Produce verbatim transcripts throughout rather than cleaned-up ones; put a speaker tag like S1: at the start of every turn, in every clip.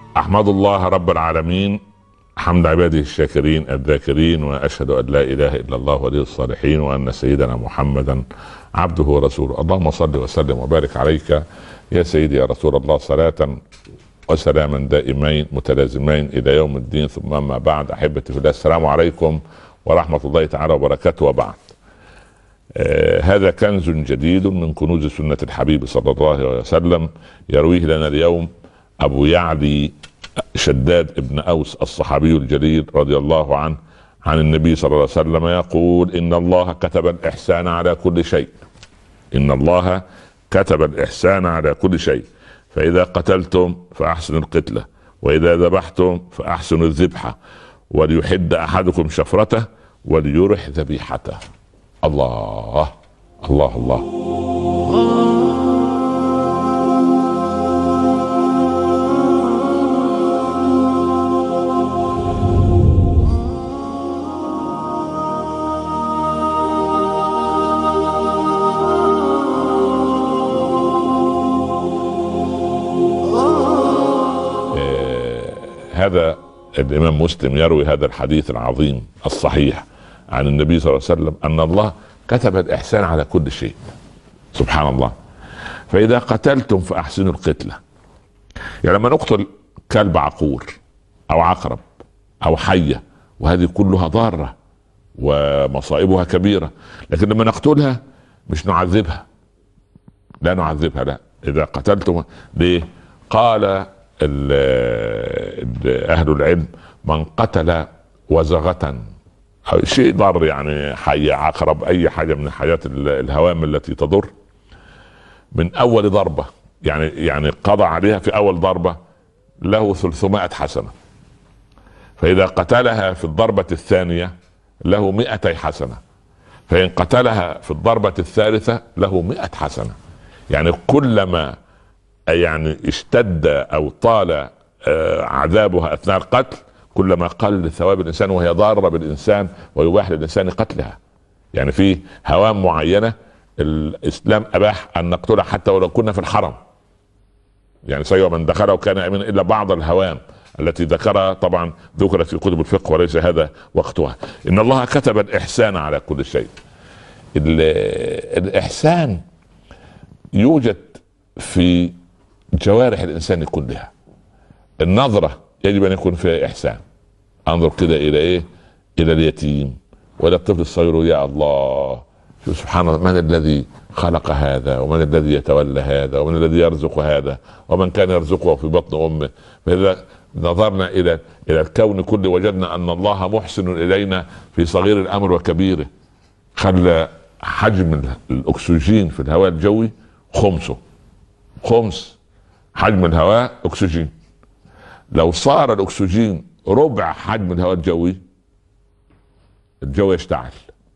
S1: أحمد الله رب العالمين حمد عباده الشاكرين الذاكرين، وأشهد أن لا إله إلا الله ولي الصالحين، وأن سيدنا محمدا عبده ورسوله. اللهم صل وسلم وبارك عليك يا سيدي يا رسول الله، صلاة وسلاما دائمين متلازمين إلى يوم الدين. ثم أما بعد، أحبتي في الله، السلام عليكم ورحمة الله تعالى وبركاته. وبعد، آه هذا كنز جديد من كنوز سنة الحبيب صلى الله عليه وسلم، يرويه لنا اليوم أبو يعلي شداد ابن أوس الصحابي الجليل رضي الله عنه عن النبي صلى الله عليه وسلم يقول: إن الله كتب الإحسان على كل شيء. إن الله كتب الإحسان على كل شيء، فإذا قتلتم فأحسنوا القتلة، وإذا ذبحتم فأحسنوا الذبحة، وليحد أحدكم شفرته وليرح ذبيحته. الله الله الله. هذا الإمام مسلم يروي هذا الحديث العظيم الصحيح عن النبي صلى الله عليه وسلم أن الله كتب الإحسان على كل شيء. سبحان الله. فإذا قتلتم فأحسنوا القتلة. يعني لما نقتل كلب عقور أو عقرب أو حية، وهذه كلها ضارة ومصائبها كبيرة، لكن لما نقتلها مش نعذبها، لا نعذبها، لا. إذا قتلتم ليه؟ قال أهل العلم: من قتل وزغة أو شيء ضار، يعني حية عقرب أي حاجة من حاجات الهوام التي تضر، من أول ضربة، يعني يعني قضى عليها في أول ضربة، له ثلاثمائة حسنة. فإذا قتلها في الضربة الثانية له مئتي حسنة. فإن قتلها في الضربة الثالثة له مئة حسنة. يعني كلما يعني اشتد او طال عذابها اثناء القتل، كلما قل ثواب الانسان، وهي ضاره بالانسان ويباح للانسان قتلها. يعني في هوام معينه الاسلام اباح ان نقتلها حتى ولو كنا في الحرم. يعني سيء من دخله كان امنا، الا بعض الهوام التي ذكرها طبعا ذكرت في كتب الفقه وليس هذا وقتها. ان الله كتب الاحسان على كل شيء. الاحسان يوجد في جوارح الانسان كلها. النظرة يجب ان يكون فيها احسان. انظر كده الى ايه؟ الى اليتيم والى الطفل الصغير. يا الله، شوف سبحان الله، من الذي خلق هذا، ومن الذي يتولى هذا، ومن الذي يرزق هذا، ومن كان يرزقه في بطن امه. فاذا نظرنا الى الى الكون كله وجدنا ان الله محسن الينا في صغير الامر وكبيره. خلى حجم الاكسجين في الهواء الجوي خمسه، خمس حجم الهواء اكسجين. لو صار الاكسجين ربع حجم الهواء الجوي، الجو يشتعل.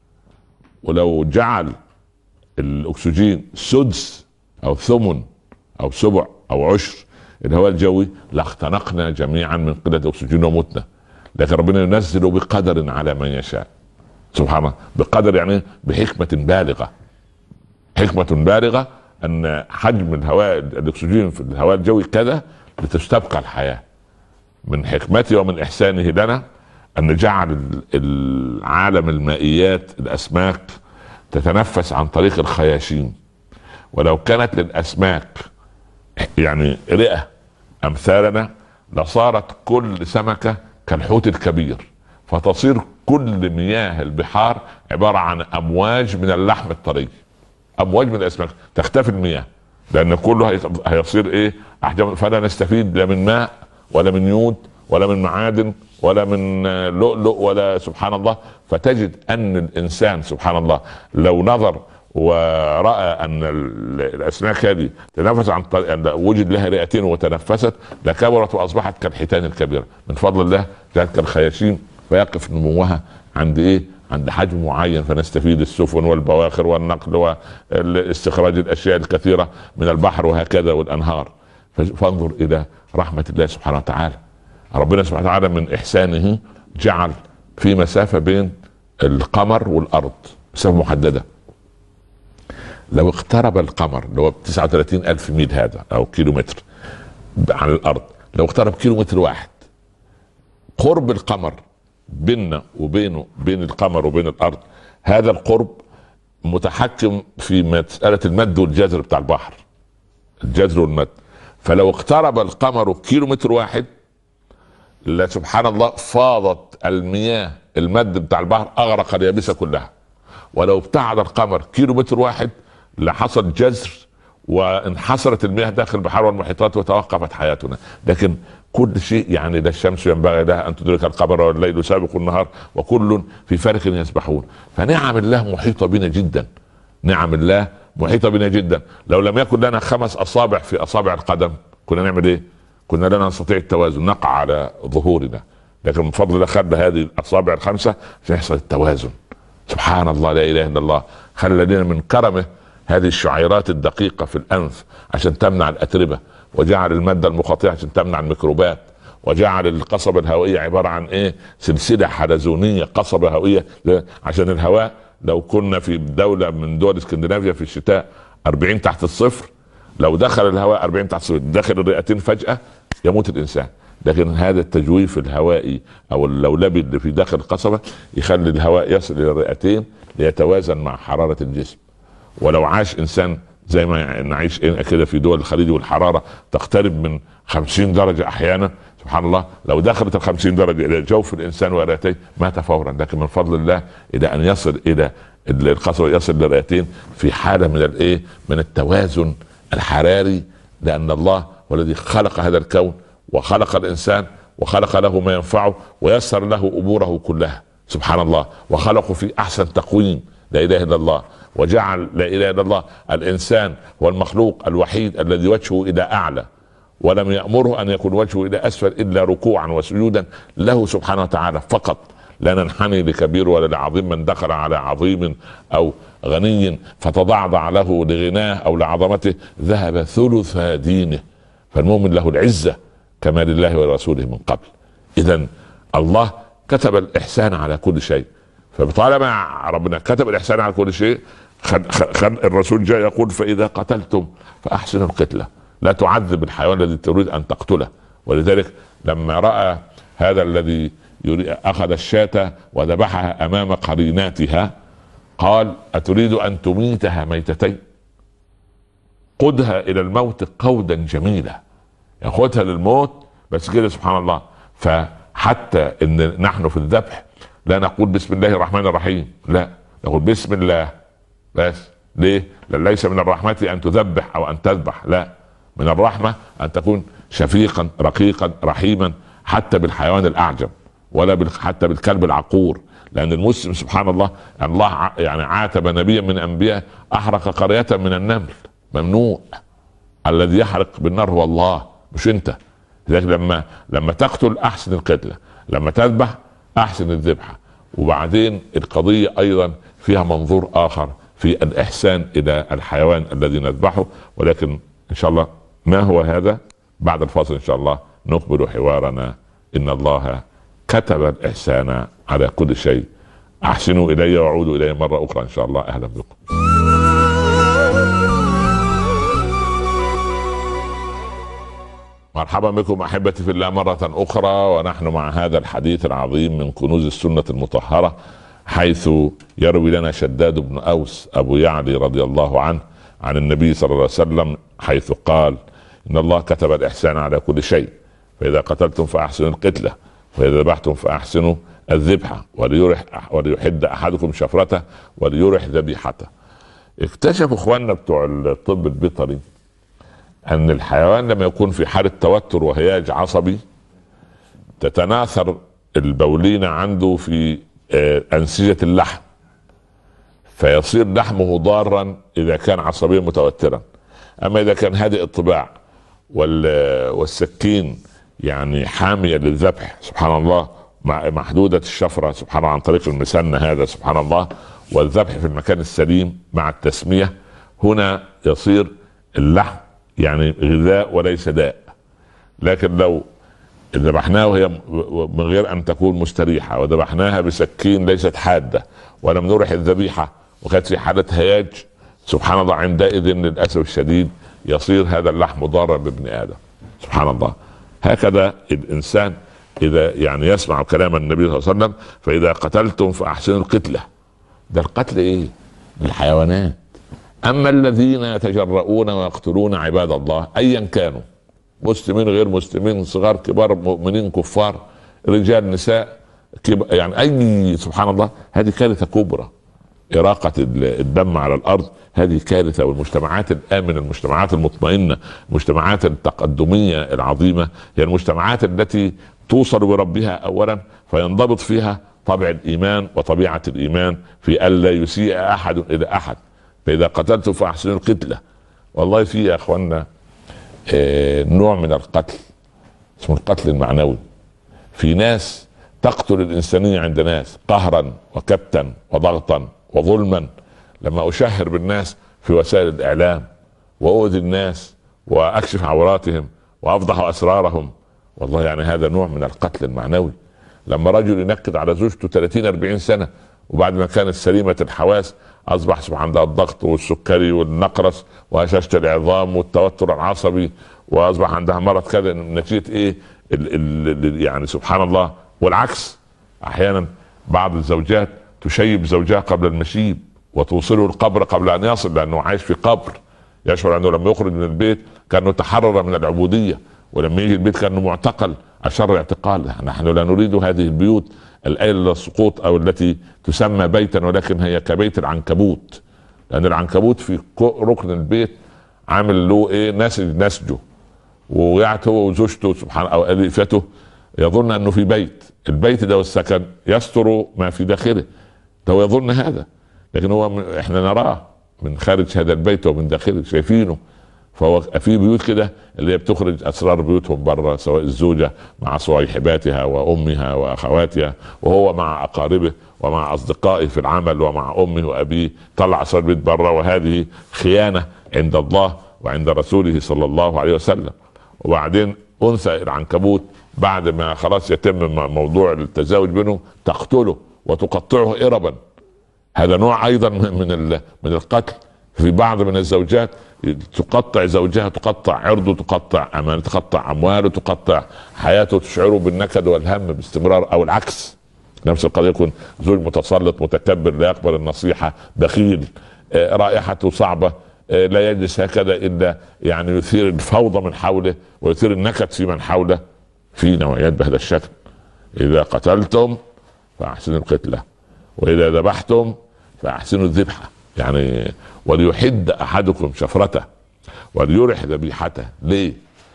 S1: ولو جعل الاكسجين سدس او ثمن او سبع او عشر الهواء الجوي لاختنقنا جميعا من قلة الاكسجين ومتنا. لكن ربنا ينزل بقدر على من يشاء. سبحان الله. بقدر يعني بحكمة بالغة، حكمة بالغة ان حجم الهواء الاكسجين في الهواء الجوي كذا لتستبقى الحياه. من حكمته ومن احسانه لنا ان جعل العالم المائيات الاسماك تتنفس عن طريق الخياشيم. ولو كانت للاسماك يعني رئه امثالنا لصارت كل سمكه كالحوت الكبير، فتصير كل مياه البحار عباره عن امواج من اللحم الطري، امواج من الاسماك. تختفي المياه لان كله هيصير ايه؟ احجام. فلا نستفيد لا من ماء ولا من يود ولا من معادن ولا من لؤلؤ ولا سبحان الله. فتجد ان الانسان سبحان الله لو نظر وراى ان الاسماك هذه تنفس عن طريق، وجد لها رئتين وتنفست، لكبرت واصبحت كالحيتان الكبيره من فضل الله، جاءت كالخياشيم. فيقف نموها عند ايه؟ عند حجم معين، فنستفيد السفن والبواخر والنقل واستخراج الاشياء الكثيره من البحر وهكذا والانهار. فانظر الى رحمه الله سبحانه وتعالى. ربنا سبحانه وتعالى من احسانه جعل في مسافه بين القمر والارض، مسافه محدده. لو اقترب القمر اللي هو تسعة وثلاثين الف ميل هذا او كيلو متر عن الارض، لو اقترب كيلو متر واحد قرب القمر بيننا وبينه، بين القمر وبين الارض، هذا القرب متحكم في مسألة المد والجزر بتاع البحر، الجزر والمد. فلو اقترب القمر كيلو متر واحد، لا سبحان الله، فاضت المياه المد بتاع البحر اغرق اليابسة كلها. ولو ابتعد القمر كيلو متر واحد لحصل جزر وانحصرت المياه داخل البحار والمحيطات وتوقفت حياتنا. لكن كل شيء يعني لا الشمس ينبغي لها ان تدرك القمر والليل سابق النهار وكل في فلك يسبحون. فنعم الله محيطة بنا جدا، نعم الله محيطة بنا جدا. لو لم يكن لنا خمس اصابع في اصابع القدم كنا نعمل ايه؟ كنا لا نستطيع التوازن، نقع على ظهورنا. لكن من فضل الله خلى هذه الاصابع الخمسة عشان يحصل التوازن. سبحان الله، لا اله الا الله. خلى لنا من كرمه هذه الشعيرات الدقيقة في الانف عشان تمنع الاتربة، وجعل المادة المخاطئة عشان تمنع الميكروبات، وجعل القصبة الهوائية عبارة عن ايه؟ سلسلة حلزونية، قصبة هوائية عشان الهواء. لو كنا في دولة من دول اسكندنافيا في الشتاء أربعين تحت الصفر، لو دخل الهواء أربعين تحت الصفر داخل الرئتين فجأة يموت الانسان. لكن هذا التجويف الهوائي او اللولبي اللي في داخل القصبة يخلي الهواء يصل الى الرئتين ليتوازن مع حرارة الجسم. ولو عاش انسان زي ما نعيش كده في دول الخليج والحرارة تقترب من خمسين درجة احيانا، سبحان الله، لو دخلت الخمسين درجة الى جوف الانسان ورئتيه مات فورا. لكن من فضل الله الى ان يصل الى القصبة يصل للرئتين في حالة من الايه؟ من التوازن الحراري، لان الله هو الذي خلق هذا الكون وخلق الانسان وخلق له ما ينفعه ويسر له اموره كلها، سبحان الله، وخلقه في احسن تقويم، لا اله الا الله. وجعل لا اله الا الله الانسان هو المخلوق الوحيد الذي وجهه الى اعلى، ولم يأمره ان يكون وجهه الى اسفل الا ركوعا وسجودا له سبحانه وتعالى فقط. لا ننحني لكبير ولا لعظيم. من دخل على عظيم او غني فتضعضع له لغناه او لعظمته ذهب ثلث دينه. فالمؤمن له العزة كما لله ورسوله من قبل. اذا الله كتب الاحسان على كل شيء، فطالما ربنا كتب الاحسان على كل شيء خد خد الرسول جاء يقول فاذا قتلتم فاحسنوا القتلة، لا تعذب الحيوان الذي تريد ان تقتله. ولذلك لما راى هذا الذي اخذ الشاة وذبحها امام قريناتها قال اتريد ان تميتها ميتتين؟ قدها الى الموت قودا جميلا، ياخذها للموت بس كده، سبحان الله. فحتى ان نحن في الذبح لا نقول بسم الله الرحمن الرحيم، لا نقول بسم الله بس. ليه؟ لأن ليس من الرحمة ان تذبح او ان تذبح، لا، من الرحمة ان تكون شفيقا رقيقا رحيما حتى بالحيوان الاعجم، ولا حتى بالكلب العقور. لان المسلم سبحان الله الله يعني عاتب نبيا من انبياء احرق قرية من النمل، ممنوع. الذي يحرق بالنار هو الله مش انت. لذلك لما لما تقتل احسن القتلة، لما تذبح احسن الذبحة. وبعدين القضية ايضا فيها منظور اخر في الاحسان الى الحيوان الذي نذبحه، ولكن ان شاء الله ما هو هذا بعد الفاصل ان شاء الله نقبل حوارنا. ان الله كتب الاحسان على كل شيء. احسنوا الي وعودوا الي مرة اخرى ان شاء الله. اهلا بكم. مرحبا بكم احبتي في الله مرة اخرى، ونحن مع هذا الحديث العظيم من كنوز السنة المطهرة، حيث يروي لنا شداد بن اوس ابو يعلي رضي الله عنه عن النبي صلى الله عليه وسلم حيث قال ان الله كتب الاحسان على كل شيء، فاذا قتلتم فاحسنوا القتلة، واذا ذبحتم فاحسنوا الذبحة، وليرح وليحد احدكم شفرته وليرح ذبيحته. اكتشفوا اخواننا بتوع الطب البيطري ان الحيوان لما يكون في حالة توتر وهياج عصبي تتناثر البولينة عنده في انسجة اللحم، فيصير لحمه ضارا اذا كان عصبيا متوترا. اما اذا كان هادئ الطباع والسكين يعني حامية للذبح، سبحان الله، محدودة الشفرة سبحان الله عن طريق المسنة هذا، سبحان الله، والذبح في المكان السليم مع التسمية، هنا يصير اللحم يعني غذاء وليس داء. لكن لو ذبحناه وهي من غير ان تكون مستريحة، وذبحناها بسكين ليست حادة، ولم نرح الذبيحة وكانت في حالة هياج، سبحان الله، عندئذ للأسف الشديد يصير هذا اللحم ضارا بابن آدم، سبحان الله. هكذا الانسان اذا يعني يسمع كلام النبي صلى الله عليه وسلم، فاذا قتلتم فاحسنوا القتله. ده القتل ايه؟ للحيوانات. اما الذين يتجرؤون ويقتلون عباد الله ايا كانوا، مسلمين غير مسلمين، صغار كبار، مؤمنين كفار، رجال نساء، يعني اي، سبحان الله، هذه كارثه كبرى. إراقة الدم على الأرض هذه كارثة. والمجتمعات الآمنة، المجتمعات المطمئنة، المجتمعات التقدمية العظيمة هي المجتمعات التي توصل بربها أولا، فينضبط فيها طبع الإيمان وطبيعة الإيمان في ألا يسيء أحد إلى أحد. فإذا قتلت فأحسنوا القتلة. والله في يا أخوانا آه نوع من القتل اسمه القتل المعنوي. في ناس تقتل الإنسانية عند ناس قهرا وكبتا وضغطا وظلما. لما أشهر بالناس في وسائل الإعلام وأؤذي الناس وأكشف عوراتهم وأفضح أسرارهم، والله يعني هذا نوع من القتل المعنوي. لما رجل ينكد على زوجته ثلاثين أربعين سنة، وبعد ما كانت سليمة الحواس أصبح سبحان عندها الضغط والسكري والنقرس وهشاشة العظام والتوتر العصبي، وأصبح عندها مرض كذا نتيجة إيه؟ ال ال يعني سبحان الله. والعكس، أحيانا بعض الزوجات تشيب زوجها قبل المشيب وتوصله القبر قبل ان يصل، لانه عايش في قبر. يشعر انه لما يخرج من البيت كانه تحرر من العبوديه، ولما يجي البيت كانه معتقل اشر اعتقال. نحن لا نريد هذه البيوت الآيلة للسقوط او التي تسمى بيتا ولكن هي كبيت العنكبوت، لان العنكبوت في ركن البيت عامل له ايه؟ نسج نسجه، وقعت هو وزوجته سبحان او اليفته يظن انه في بيت. البيت ده والسكن يستر ما في داخله، هو يظن هذا، لكن هو احنا نراه من خارج هذا البيت ومن داخله شايفينه. فهو في بيوت كده اللي هي بتخرج اسرار بيوتهم بره، سواء الزوجه مع صويحباتها وامها واخواتها، وهو مع اقاربه ومع اصدقائه في العمل ومع امه وابيه، طلع اسرار البيت بره، وهذه خيانه عند الله وعند رسوله صلى الله عليه وسلم. وبعدين انثى العنكبوت بعد ما خلاص يتم موضوع التزاوج بينهم تقتله وتقطعه إربا. هذا نوع ايضا من من القتل. في بعض من الزوجات تقطع زوجها، تقطع عرضه، تقطع امانه، تقطع امواله، تقطع حياته، تشعره بالنكد والهم باستمرار. او العكس، نفس القضيه، يكون زوج متسلط متكبر لا يقبل النصيحه، بخيل، رائحته صعبه، لا يجلس هكذا الا يعني يثير الفوضى من حوله ويثير النكد في من حوله. في نوعيات بهذا الشكل. اذا قتلتم فاحسنوا القتله واذا ذبحتم فاحسنوا الذبحه. يعني وليحد احدكم شفرته وليرح ذبيحته. ليه؟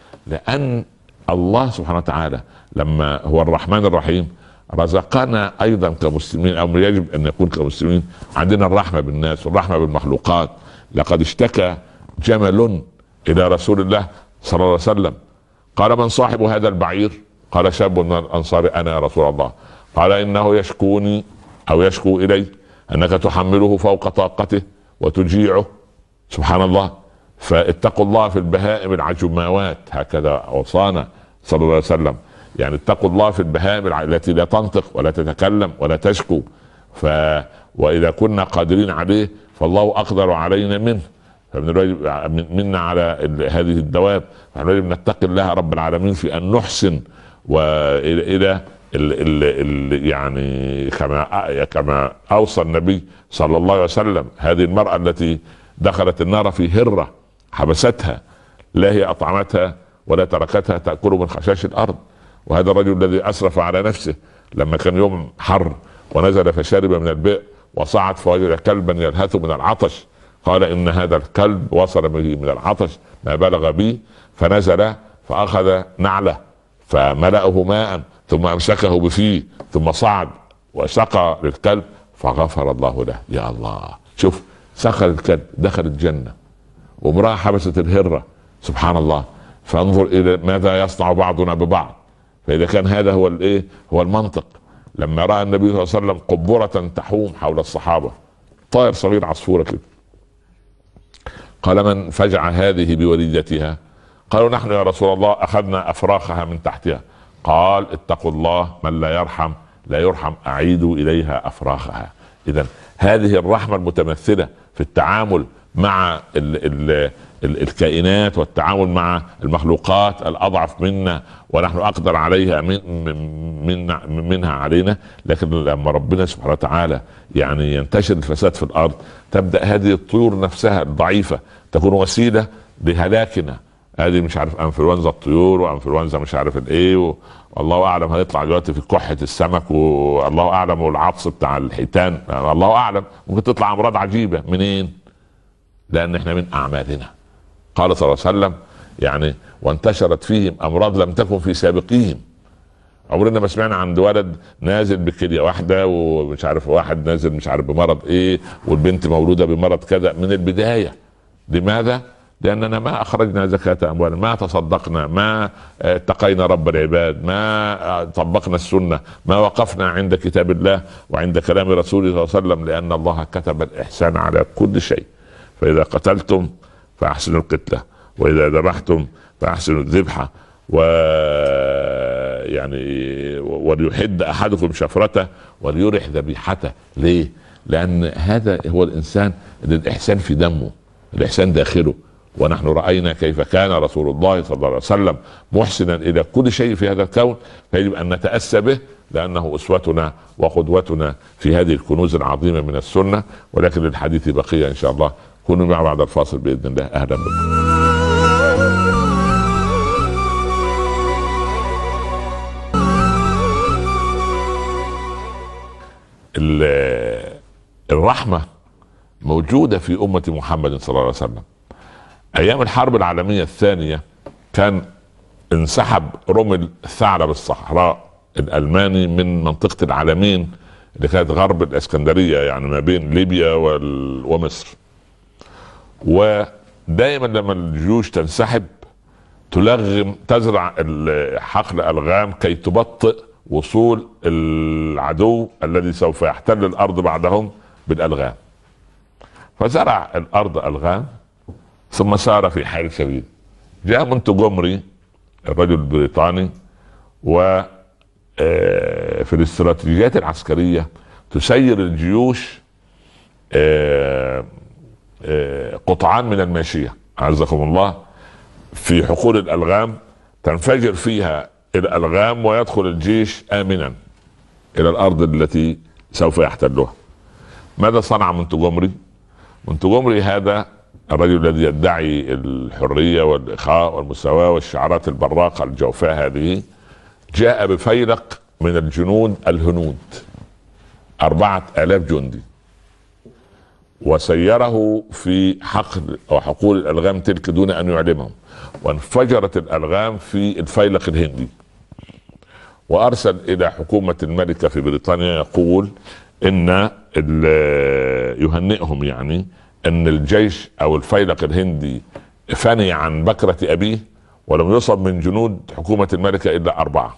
S1: لان الله سبحانه وتعالى لما هو الرحمن الرحيم رزقنا ايضا كمسلمين، او يجب ان نكون كمسلمين عندنا الرحمه بالناس والرحمه بالمخلوقات. لقد اشتكى جمل الى رسول الله صلى الله عليه وسلم، قال: من صاحب هذا البعير؟ قال: شاب من الانصار. انا يا رسول الله. قال: انه يشكوني او يشكو الي انك تحمله فوق طاقته وتجيعه. سبحان الله. فاتقوا الله في البهائم العجماوات، هكذا اوصانا صلى الله عليه وسلم. يعني اتقوا الله في البهائم التي لا تنطق ولا تتكلم ولا تشكو. ف واذا كنا قادرين عليه فالله اقدر علينا منه، منا على هذه الدواب. فنحن لازم نتقي الله رب العالمين في ان نحسن والى ال ال ال يعني كما كما اوصى النبي صلى الله عليه وسلم هذه المرأة التي دخلت النار في هرة حبستها، لا هي اطعمتها ولا تركتها تأكل من خشاش الارض. وهذا الرجل الذي اسرف على نفسه لما كان يوم حر ونزل فشرب من البئر وصعد فوجد كلبا يلهث من العطش، قال: ان هذا الكلب وصل به من العطش ما بلغ بي، فنزل فاخذ نعله فملأه ماء ثم امسكه بفيه ثم صعد وسقى للكلب فغفر الله له. يا الله، شوف، سقى الكلب دخل الجنه، وامرأة حبست الهرة. سبحان الله. فانظر الى ماذا يصنع بعضنا ببعض. فاذا كان هذا هو الايه هو المنطق، لما راى النبي صلى الله عليه وسلم قبورة تحوم حول الصحابة، طائر صغير عصفورة كده، قال: من فجع هذه بوليدتها؟ قالوا: نحن يا رسول الله، اخذنا افراخها من تحتها. قال: اتقوا الله، من لا يرحم لا يرحم، اعيدوا اليها افراخها. اذا هذه الرحمة المتمثلة في التعامل مع ال ال الكائنات والتعامل مع المخلوقات الاضعف منا ونحن اقدر عليها من من منها علينا. لكن لما ربنا سبحانه وتعالى يعني ينتشر الفساد في الارض، تبدا هذه الطيور نفسها الضعيفه تكون وسيله لهلاكنا. هذه مش عارف انفلونزا الطيور وانفلونزا مش عارف الايه، والله اعلم هيطلع دلوقتي في كحه السمك، والله اعلم، والعطس بتاع الحيتان الله اعلم، ممكن تطلع امراض عجيبه منين؟ لان احنا من اعمالنا. قال صلى الله عليه وسلم يعني وانتشرت فيهم امراض لم تكن في سابقيهم. عمرنا ما سمعنا عن ولد نازل بكليه واحده ومش عارف واحد نازل مش عارف بمرض ايه، والبنت مولوده بمرض كذا من البدايه. لماذا؟ لأننا ما أخرجنا زكاة أموالنا، ما تصدقنا، ما اتقينا رب العباد، ما طبقنا السنة، ما وقفنا عند كتاب الله وعند كلام رسوله صلى الله عليه وسلم، لأن الله كتب الإحسان على كل شيء. فإذا قتلتم فأحسنوا القتلة، وإذا ذبحتم فأحسنوا الذبحة، و يعني وليحد أحدكم شفرته وليرح ذبيحته. ليه؟ لأن هذا هو الإنسان اللي الإحسان في دمه، الإحسان داخله. ونحن رأينا كيف كان رسول الله صلى الله عليه وسلم محسنا إلى كل شيء في هذا الكون، فيجب أن نتأسى به لأنه أسوتنا وقدوتنا في هذه الكنوز العظيمة من السنة. ولكن للحديث بقية إن شاء الله، كونوا معنا بعد الفاصل بإذن الله. أهلا بكم. الرحمة موجودة في أمة محمد صلى الله عليه وسلم. ايام الحرب العالميه الثانيه كان انسحب رمل الثعلب الصحراء الالماني من منطقه العلمين اللي كانت غرب الاسكندريه، يعني ما بين ليبيا ومصر. ودائما لما الجيوش تنسحب تلغم تزرع حقل الغام كي تبطئ وصول العدو الذي سوف يحتل الارض بعدهم بالالغام. فزرع الارض الغام ثم سار في حال سبيل. جاء مونتجومري الرجل البريطاني، و في الاستراتيجيات العسكرية تسير الجيوش قطعان من الماشية عزكم الله في حقول الألغام، تنفجر فيها الألغام ويدخل الجيش آمنا إلى الأرض التي سوف يحتلها. ماذا صنع مونتجومري؟ مونتجومري هذا الرجل الذي يدعي الحرية والإخاء والمساواة والشعارات البراقة الجوفاء هذه، جاء بفيلق من الجنود الهنود أربعة آلاف جندي وسيره في حقل أو حقول الألغام تلك دون أن يعلمهم، وانفجرت الألغام في الفيلق الهندي. وأرسل إلى حكومة الملكة في بريطانيا يقول إن يهنئهم يعني ان الجيش او الفيلق الهندي فني عن بكرة ابيه ولم يصب من جنود حكومة الملكة الا اربعة.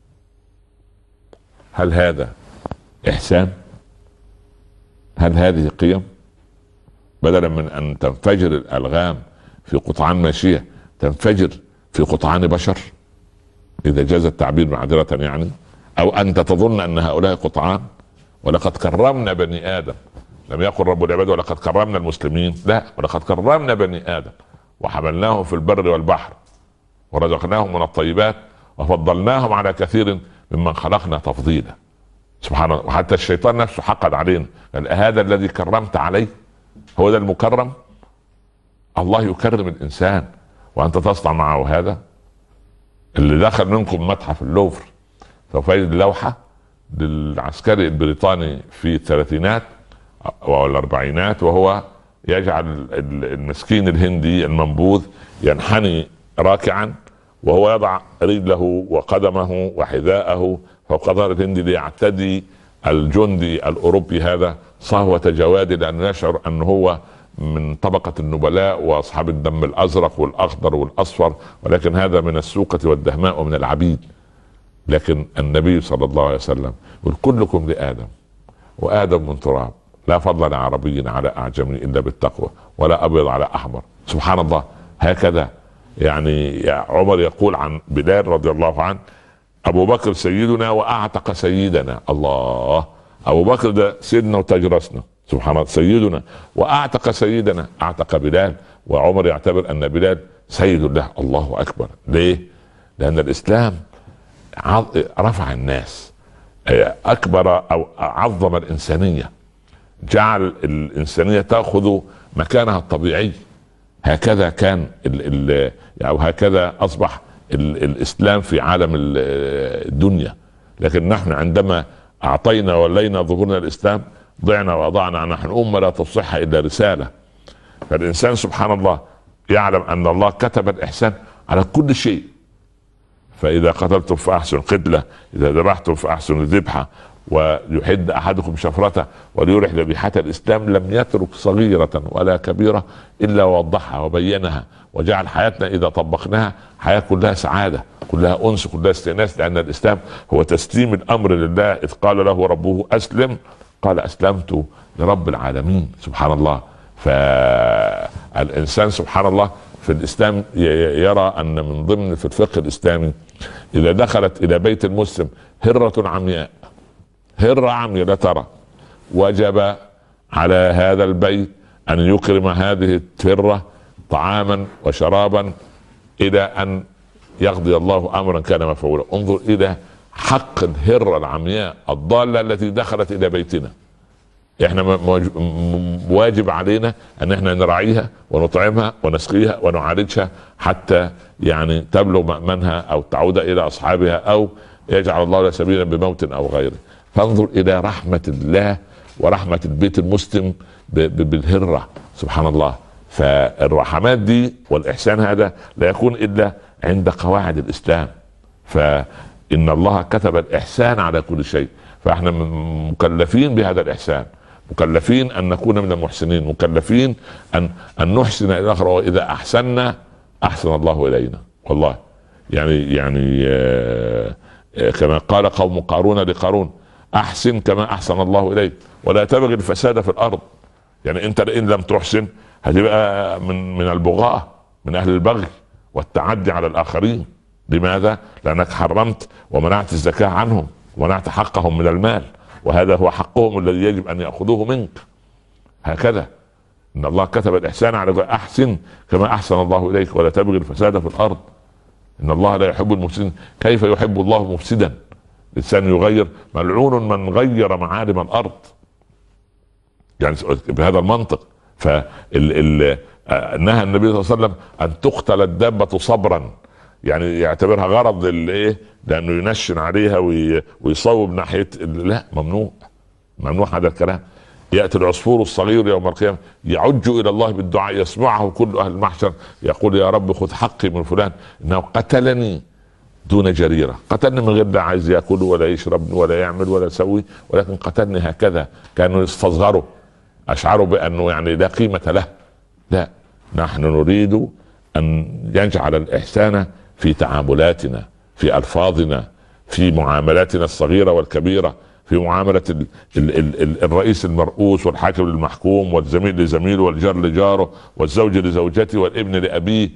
S1: هل هذا احسان؟ هل هذه قيم؟ بدلا من ان تنفجر الالغام في قطعان ماشية تنفجر في قطعان بشر، اذا جاز التعبير معذرة يعني، او انت تظن ان هؤلاء قطعان. ولقد كرمنا بني ادم، لم يقل رب العباد ولقد كرمنا المسلمين، لا، ولقد كرمنا بني آدم وحملناهم في البر والبحر ورزقناهم من الطيبات وفضلناهم على كثير ممن خلقنا تفضيلا. سبحان الله. وحتى الشيطان نفسه حقد علينا، قال هذا الذي كرمت عليه هو ده المكرم؟ الله يكرم الإنسان وأنت تصنع معه هذا. اللي دخل منكم متحف اللوفر سوف يجد لوحة للعسكري البريطاني في الثلاثينات او الاربعينات وهو يجعل المسكين الهندي المنبوذ ينحني راكعا وهو يضع رجله وقدمه وحذاءه فوق ظهر الهندي ليعتدي الجندي الاوروبي هذا صهوة جواد، لانه يشعر انه هو من طبقة النبلاء واصحاب الدم الازرق والاخضر والاصفر، ولكن هذا من السوقة والدهماء ومن العبيد. لكن النبي صلى الله عليه وسلم يقول كلكم لآدم وآدم من تراب، لا فضل لعربي على أعجمي إلا بالتقوى ولا أبيض على أحمر. سبحان الله. هكذا يعني عمر يقول عن بلال رضي الله عنه أبو بكر سيدنا وأعتق سيدنا. الله، أبو بكر ده سيدنا وتاج راسنا سبحان الله سيدنا، واعتق سيدنا، اعتق بلال، وعمر يعتبر ان بلال سيد له. الله اكبر. ليه؟ لان الاسلام رفع الناس، اكبر او عظم الانسانيه، جعل الانسانيه تاخذ مكانها الطبيعي. هكذا كان ال ال او هكذا اصبح ال الاسلام في عالم الدنيا. لكن نحن عندما اعطينا ولينا ظهورنا الاسلام ضعنا وضعنا. نحن امه لا تصح الا رساله. فالانسان سبحان الله يعلم ان الله كتب الاحسان على كل شيء. فاذا قتلتم فاحسن قتله، اذا ذبحتم فاحسن الذبحه، ويحد احدكم شفرته وليرح ذبيحه. الاسلام لم يترك صغيره ولا كبيره الا ووضحها وبينها، وجعل حياتنا اذا طبقناها حياه كلها سعاده، كلها انس، كلها استئناس. لان الاسلام هو تسليم الامر لله. اذ قال له ربه اسلم قال اسلمت لرب العالمين. سبحان الله. فالانسان سبحان الله في الاسلام يرى ان من ضمن في الفقه الاسلامي اذا دخلت الى بيت المسلم هرة عمياء، هرة عمياء لا ترى، وجب على هذا البيت ان يكرم هذه الهرة طعاما وشرابا الى ان يقضي الله امرا كان مفعولا. انظر الى حق الهرة العمياء الضالة التي دخلت الى بيتنا. احنا واجب علينا ان احنا نراعيها ونطعمها ونسقيها ونعالجها حتى يعني تبلغ مأمنها او تعود الى اصحابها او يجعل الله لها سبيلا بموت او غيره. فانظر الى رحمة الله ورحمة البيت المسلم بالهرة. سبحان الله. فالرحمات دي والاحسان هذا لا يكون الا عند قواعد الاسلام. فان الله كتب الاحسان على كل شيء، فاحنا مكلفين بهذا الاحسان، مكلفين ان نكون من المحسنين، مكلفين ان ان نحسن الى الاخر. واذا احسنا احسن الله الينا. والله يعني يعني آه كما قال قوم قارون لقارون احسن كما احسن الله اليك ولا تبغي الفساد في الارض. يعني انت ان لم تحسن هتبقى من من البغاة، من اهل البغي والتعدي على الاخرين. لماذا؟ لانك حرمت ومنعت الزكاة عنهم ومنعت حقهم من المال، وهذا هو حقهم الذي يجب ان ياخذوه منك. هكذا ان الله كتب الاحسان على احسن كما احسن الله اليك ولا تبغي الفساد في الارض. ان الله لا يحب المفسدين. كيف يحب الله مفسدا؟ الانسان يغير، ملعون من غير معالم الارض. يعني بهذا المنطق فال نهى النبي صلى الله عليه وسلم ان تقتل الدابة صبرا، يعني يعتبرها غرض الايه، لانه ينشن عليها ويصوب ناحيه. لا، ممنوع، ممنوع هذا الكلام. ياتي العصفور الصغير يوم القيامه يعج الى الله بالدعاء، يسمعه كل اهل المحشر، يقول يا رب خذ حقي من فلان انه قتلني دون جريره، قتلني من غير لا عايز ياكل ولا يشرب ولا يعمل ولا يسوي، ولكن قتلني هكذا. كانوا يستصغروا، اشعروا بانه يعني لا قيمه له. لا، نحن نريد ان يجعل الاحسان في تعاملاتنا، في الفاظنا، في معاملاتنا الصغيره والكبيره، في معامله ال ال ال ال الرئيس المرؤوس والحاكم للمحكوم والزميل لزميله والجار لجاره والزوج لزوجته والابن لابيه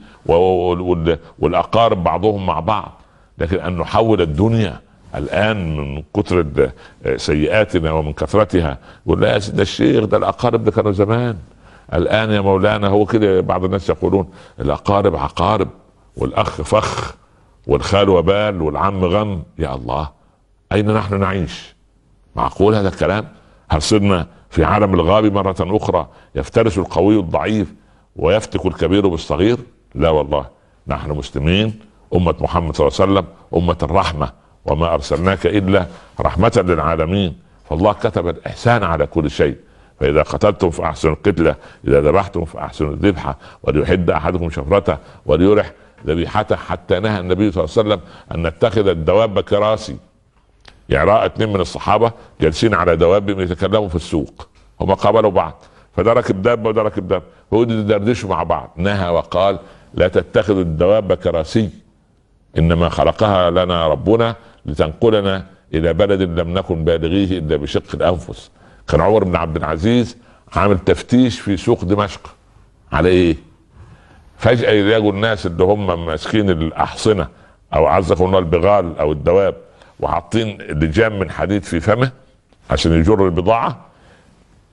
S1: والاقارب بعضهم مع بعض. لكن ان نحول الدنيا الان من كثر سيئاتنا ومن كثرتها، يقول لا ده الشيخ ده الاقارب ده كانوا زمان، الان يا مولانا هو كده. بعض الناس يقولون الاقارب عقارب والاخ فخ والخال وبال والعم غم. يا الله، اين نحن نعيش؟ معقول هذا الكلام؟ هل صرنا في عالم الغاب مرة اخرى يفترس القوي الضعيف ويفتك الكبير بالصغير؟ لا والله، نحن مسلمين، امة محمد صلى الله عليه وسلم امة الرحمة، وما ارسلناك الا رحمة للعالمين. فالله كتب الاحسان على كل شيء. فاذا قتلتم فاحسنوا القتلة، اذا ذبحتم فاحسنوا الذبحة، وليحد احدكم شفرته وليرح ذبيحته. حتى نهى النبي صلى الله عليه وسلم ان نتخذ الدواب كراسي. يعني راى اثنين من الصحابه جالسين على دواب يتكلموا في السوق، هم قابلوا بعض، فده راكب دابه وده راكب دابه، هو يدردشوا مع بعض. نهى وقال لا تتخذوا الدواب كراسي، انما خلقها لنا ربنا لتنقلنا الى بلد لم نكن بالغيه الا بشق الانفس. كان عمر بن عبد العزيز عامل تفتيش في سوق دمشق على ايه؟ فجاه يلاقوا الناس اللي هم ماسكين الاحصنه او عزكم الله البغال او الدواب وحاطين لجام من حديد في فمه عشان يجر البضاعه،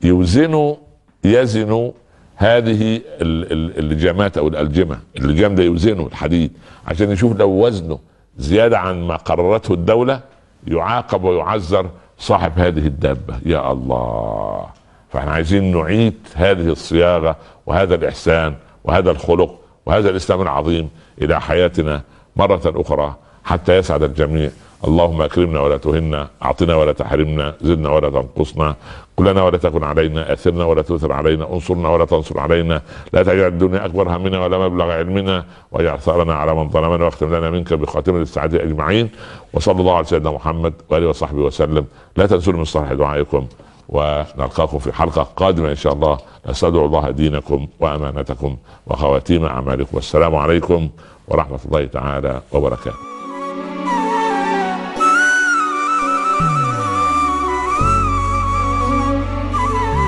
S1: يوزنوا يزنوا هذه اللجامات او الالجمه، اللجام ده يوزنوا الحديد عشان يشوف لو وزنه زياده عن ما قررته الدوله يعاقب ويعذر صاحب هذه الدابه. يا الله، فاحنا عايزين نعيد هذه الصياغه وهذا الاحسان وهذا الخلق وهذا الاسلام العظيم الى حياتنا مره اخرى حتى يسعد الجميع. اللهم اكرمنا ولا تهنا، اعطنا ولا تحرمنا، زدنا ولا تنقصنا، كلنا ولا تكن علينا، اثرنا ولا تؤثر علينا، انصرنا ولا تنصر علينا، لا تجعل الدنيا اكبر همنا ولا مبلغ علمنا، واجعل ثارنا على من ظلمنا، واختم لنا منك بخاتمه السعاده اجمعين. وصلى الله على سيدنا محمد واله وصحبه وسلم. لا تنسوا من صالح دعائكم، ونلقاكم في حلقه قادمه ان شاء الله. نستودع الله دينكم وامانتكم وخواتيم اعمالكم، والسلام عليكم ورحمه الله تعالى وبركاته.